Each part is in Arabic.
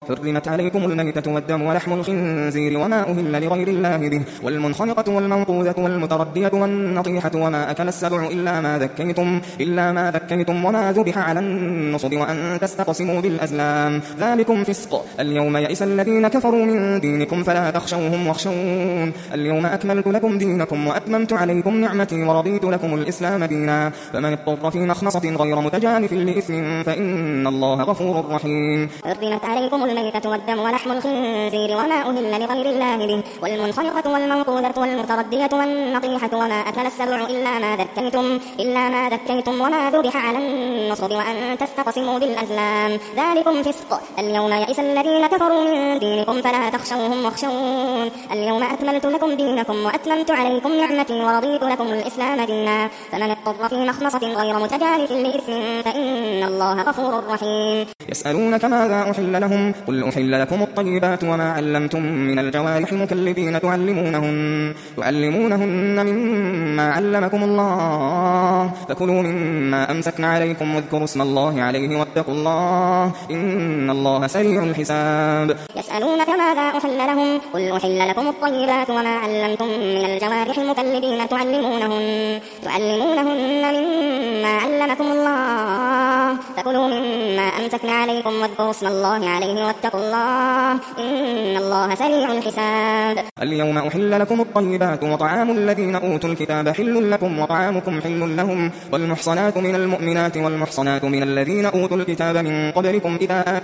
حرمت عليكم الميتة والدم ولحم الخنزير وما أهل لغير الله به والمنخنقة والموقوذة والمتردية والنطيحة وما أكل السبع إلا ما ذكيتم وما ذبح على النصب وأن تستقسموا بالأزلام ذلكم فسق. اليوم يئس الذين كفروا من دينكم فلا تخشوهم واخشون. اليوم أكملت لكم دينكم وأتممت عليكم نعمتي ورضيت لكم الإسلام دينا فمن اضطر في مخنصة غير متجانف لإثم فإن الله غفور رحيم. حرمت عليكم الميتة والدم ولحم الخنزير وما أهل لغير الله به والمنخنقة والموقوذة والمتردية والنطيحة وما أكل السبع إلا ما ذكيتم وما ذبح على النصب وأن تستقسموا بالأزلام ذلكم فسق. اليوم يئس الذين كفروا من دينكم فلا تخشوهم واخشون. اليوم أكملت لكم دينكم وأتممت عليكم نعمتي ورضيت لكم الإسلام دينا فمن اضطر في مخنصة غير متجانف لإثم فإن الله غفور رحيم. يسألونك ماذا أحل لهم قل أحل لكم الطيبات وما علمتم من الجوارح مكلبين تعلمونهن مما علمكم الله فكلوا مما أمسكن عليكم واذكروا اسم الله عليه واتقوا الله إن الله سريع الحساب. يسألونك ماذا أحل لهم قل أحل لكم الطيبات وما علمتم من الجوارح مكلبين تعلمونهن مما علمكم الله فكلوا مما أمسكن عليكم واذكروا اسم الله عليه واتقوا الله إن الله سريع الحساب. اليوم أحل لكم الطيبات وطعام الذين أوتوا الكتاب حل لكم وطعامكم حل لهم والمحصنات من المؤمنات والمحصنات من الذين أوتوا الكتاب من قبلكم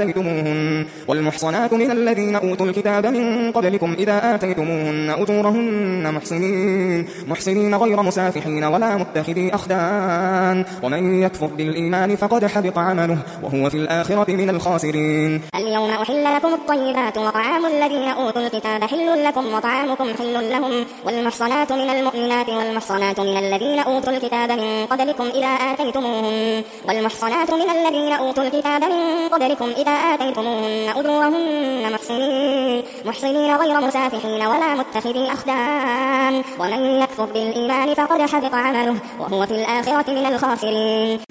إذا آتيتموهن أجورهن محسنين غير مسافحين ولا متخذي أخدان ومن يكفر بالإيمان فقد حبط عمله وهو في الآخرة من الخاسرين. اليوم أحل لكم الطيبات وطعام الذين أوتوا الكتاب حل لكم وطعامكم حل لهم والمحصنات من المؤمنات والمحصنات من الذين أوتوا الكتاب من قبلكم إذا آتيتموهن أجورهن محسنين غير مسافحين ولا متخذي أخدان ومن يكفر بالإيمان فقد حبط عمله وهو في الآخرة من الخاسرين.